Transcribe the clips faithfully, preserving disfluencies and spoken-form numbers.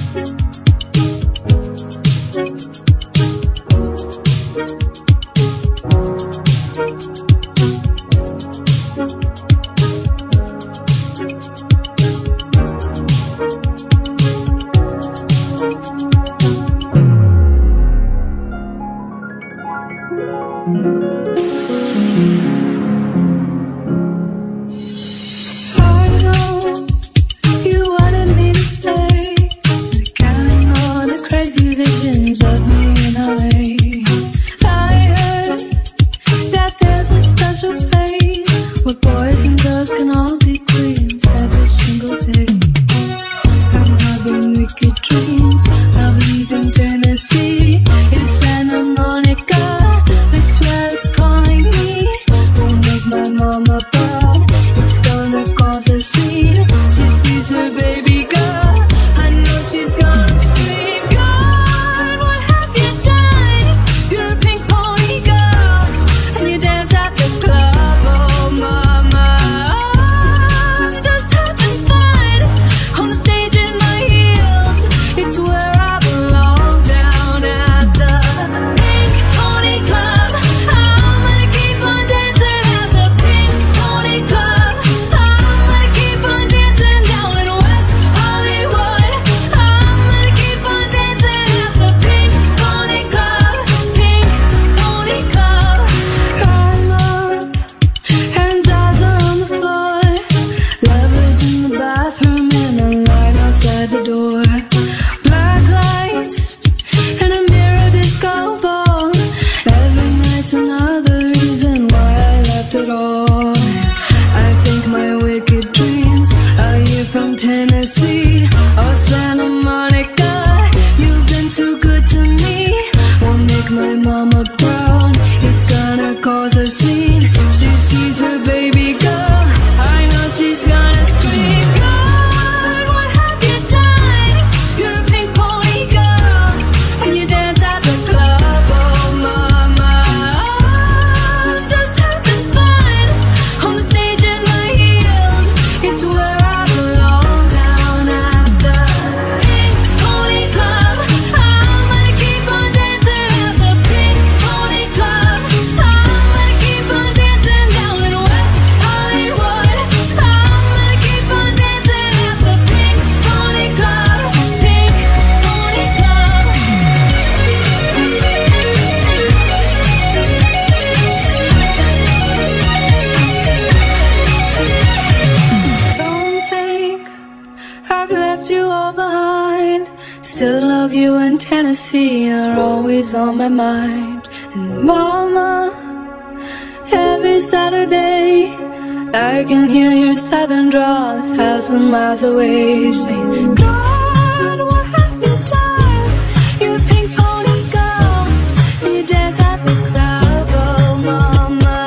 On my mind. And mama, every Saturday I can hear your southern drawl a thousand miles away, saying, God, what have you done? You're a pink pony girl, and you dance at the club. Oh mama,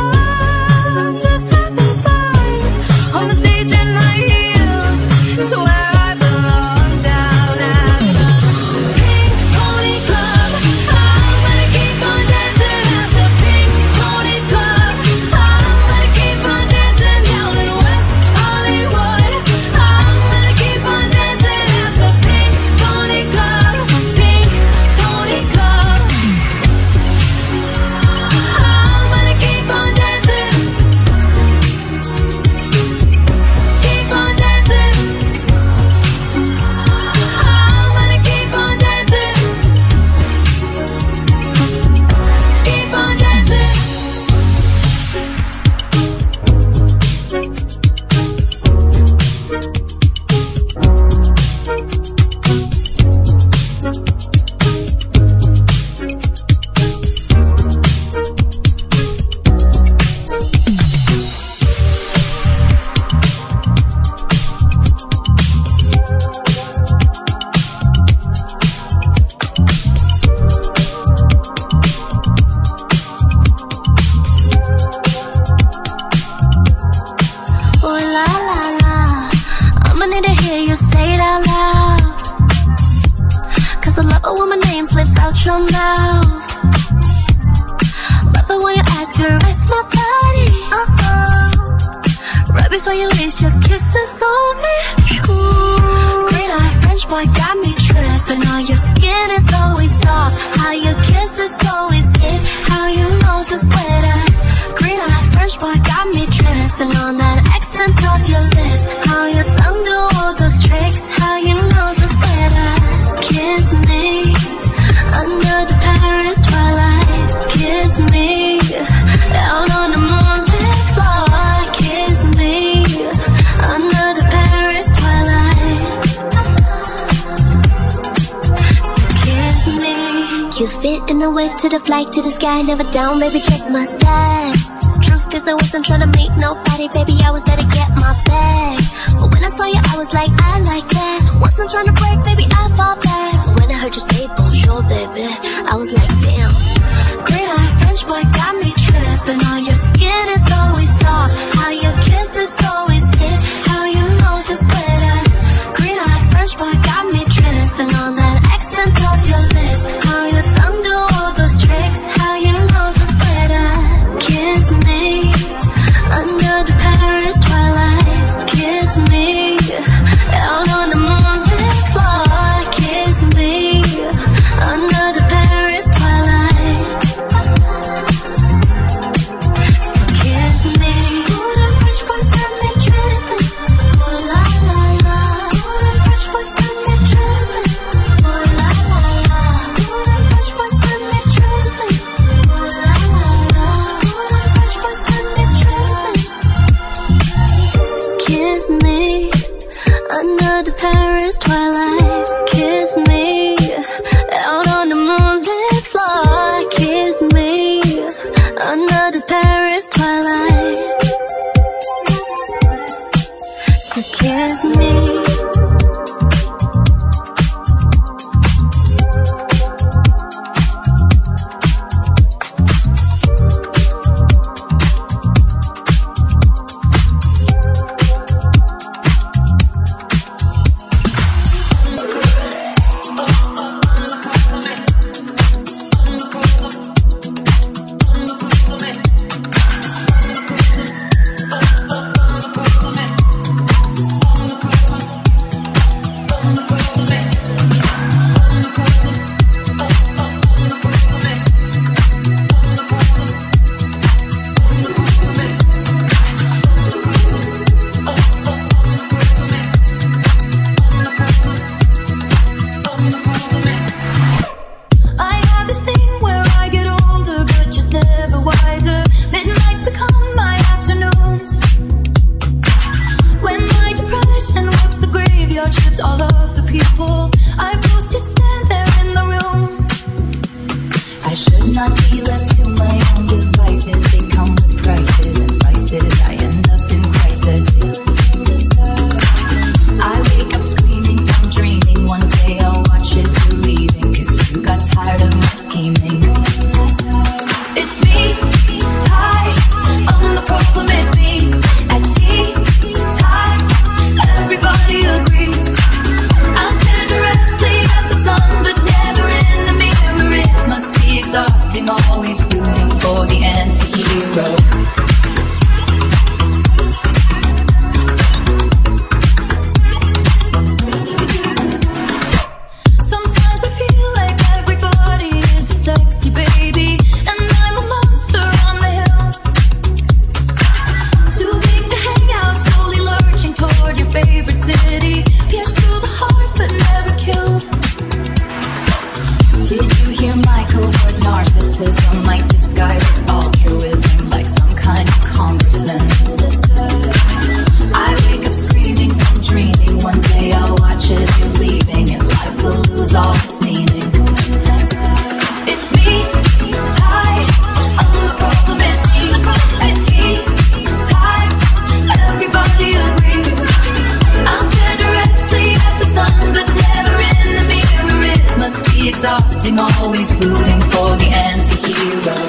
I'm just having fun on the stage in my heels. It's where I belong, down at the Pink Pony Club. Your mouth, love it when you ask her, rest my body. Uh-oh. Right before you leave, your kisses on me. Ooh. Green eye French boy got me and all your skin is always soft. How your kiss is always hit, how your nose is sweater. Green-eyed French boy got me tripping on that accent of your lips. How your tongue do all those tricks, how your nose is sweater. Kiss me under the Paris twilight. Kiss me out on the moonlit floor. Kiss me under the Paris twilight. So kiss me. You fit in the whip to the flight to the sky, never down, baby, check my stats. Truth is I wasn't trying to make nobody, baby, I was there to get my bag. But when I saw you, I was like, I like that. Wasn't trying to break, baby, I fall back. But when I heard you say bonjour, baby, I was like, damn. Green-eyed French boy got me tripping on your skin is always soft. How your kiss is always hit, how your nose is sweater. Green-eyed French boy got me tripping on that accent of your lips. How your tongue do all those tricks, how your nose is sweater. Kiss me under the Paris twilight. Kiss me out on the moonlit floor. Kiss me under the Paris twilight. So kiss me. Ooh, them French boys got me tripping. Ooh la la la. Ooh, them French boys got me tripping. Ooh la la la. Ooh, them French boys got me tripping. Ooh la la la. Ooh, them French boys got me tripping. Kiss me under the Paris twilight. Kiss me out on the moonlit floor. Kiss me under the Paris twilight. So kiss me. Always rooting for the anti-hero.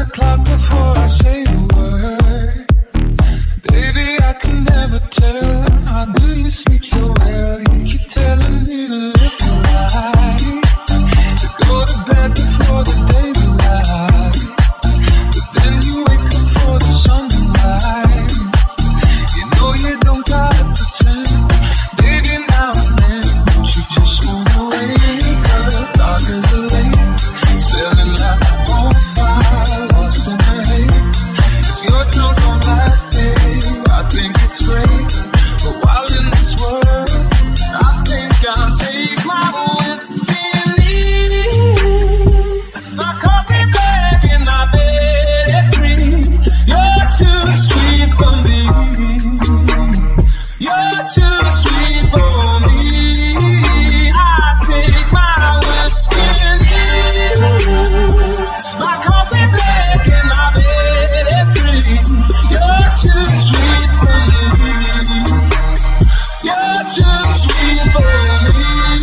the clock before I say a word. Baby, I can never tell. How do you sleep so well? You keep telling me to live right, to go to bed before the day's light. But then you wake up for the sunrise. You know you don't gotta pretend. Baby, now and then, don't you just wanna wake up? Dark as the lake, spilling like a bonfire, lost in the haze. If you're drunk on life, babe, I think it's great. But while in this world, I think I'll take my whiskey and leave my coffee bag in my bedroom. You're too sweet for me. You're too sweet for me. I take my whiskey and leave my coffee bag in my bedroom. You're too sweet for me. You're too sweet for me.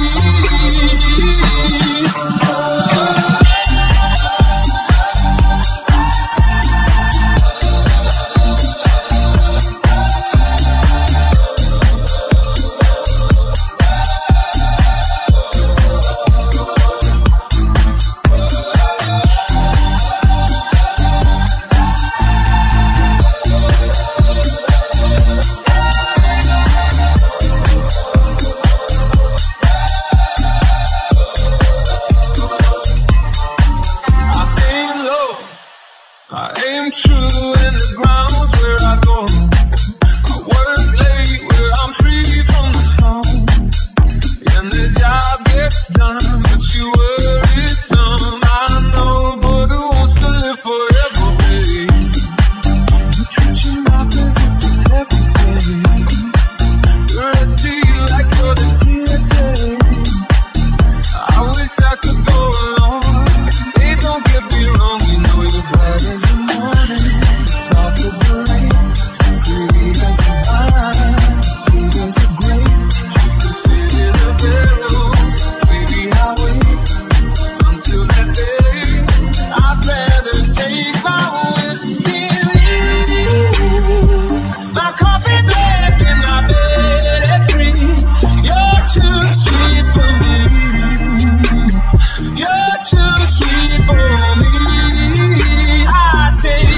I aim true in the grounds where I go. I work late where I'm free from the phone. And the job gets done, but you worry some. I know, but who wants to live forever, babe? You treat your mouth as if it's heaven's gate. The rest of you like you're the T S A. I wish I could go along. Hey, don't get me wrong, you know you're bright as the morning, soft as the rain, pretty as the vine, sweet as a grape. You can sit in a barrel, baby, I'll wait until that day. I'd rather take my whiskey and leave my coffee bag in my bedroom. You're too sweet for me. You're too sweet for me. I take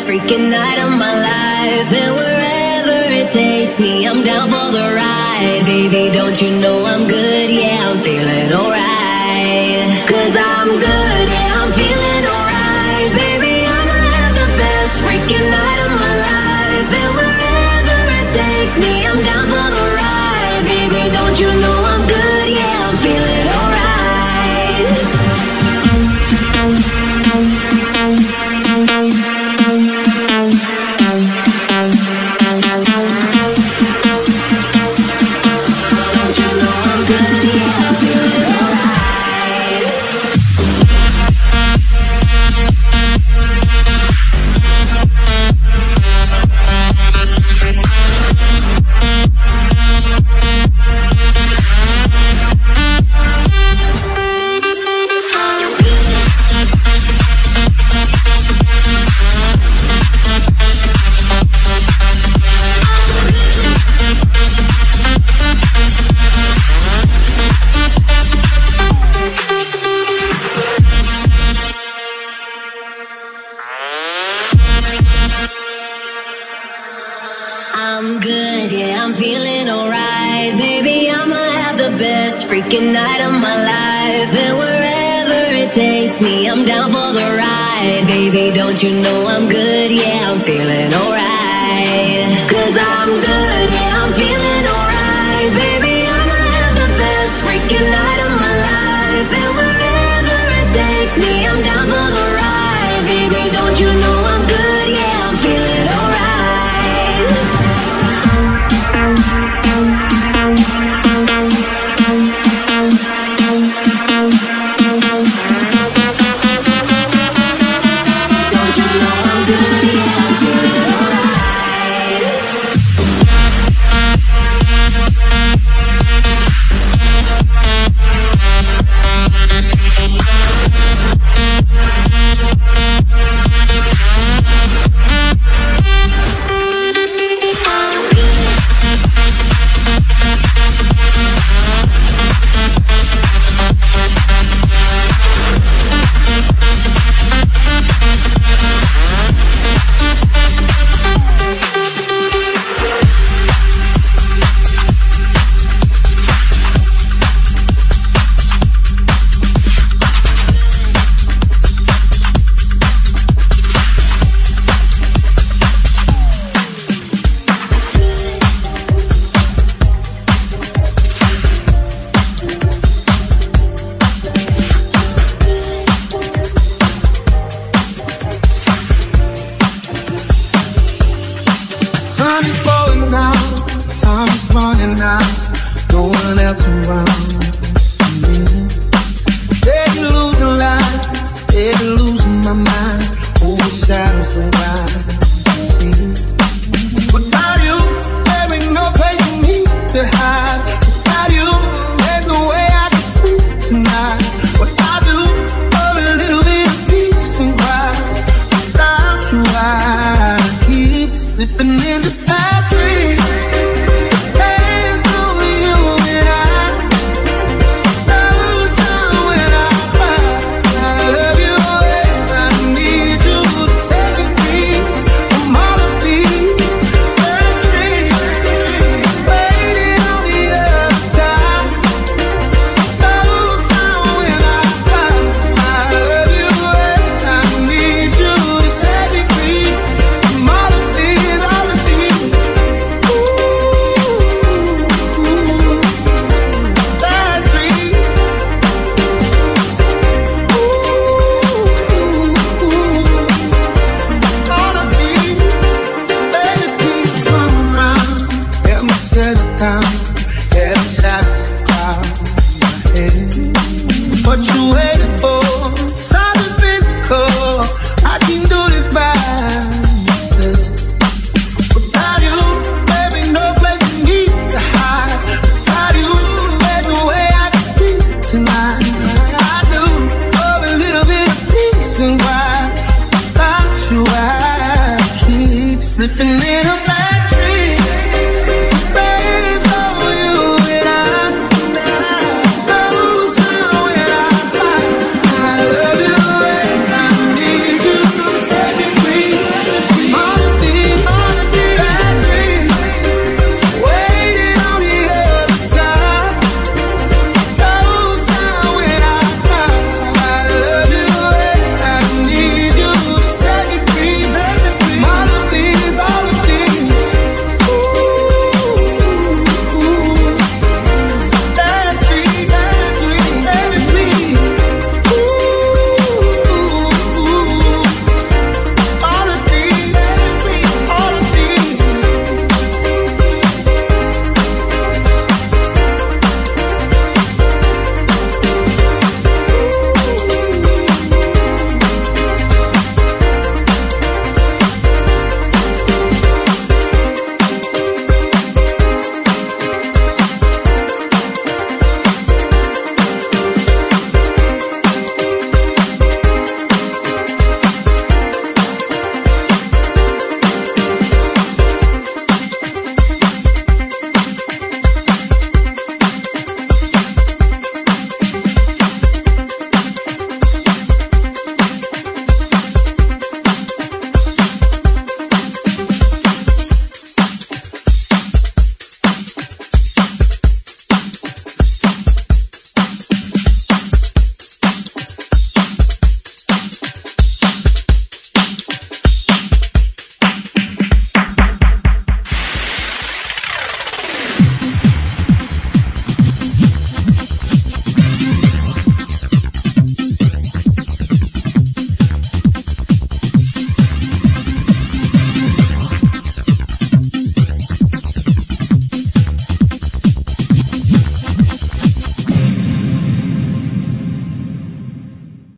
freaking night of my life. And wherever it takes me, I'm down for the ride. Baby, don't you know I'm good? Yeah, I'm feeling alright. Cause I'm good, yeah, I'm feeling alright. Baby, I'ma have the best freaking night of my life. And wherever it takes me, I'm down for the ride. Baby, don't you know I'm good? Yeah, I'm feeling alright. I'm good, yeah, I'm feeling alright. Baby, I'ma have the best freaking night of my life. And wherever it takes me, I'm down for the ride. Baby, don't you know I'm good? Yeah, I'm feeling alright. Cause I'm good, yeah, I'm feeling alright. Baby, I'ma have the best freaking night of my life. And wherever it takes me, I'm down for the ride. Baby, don't you know I'm good? Yeah, I'm feeling alright. Slipping into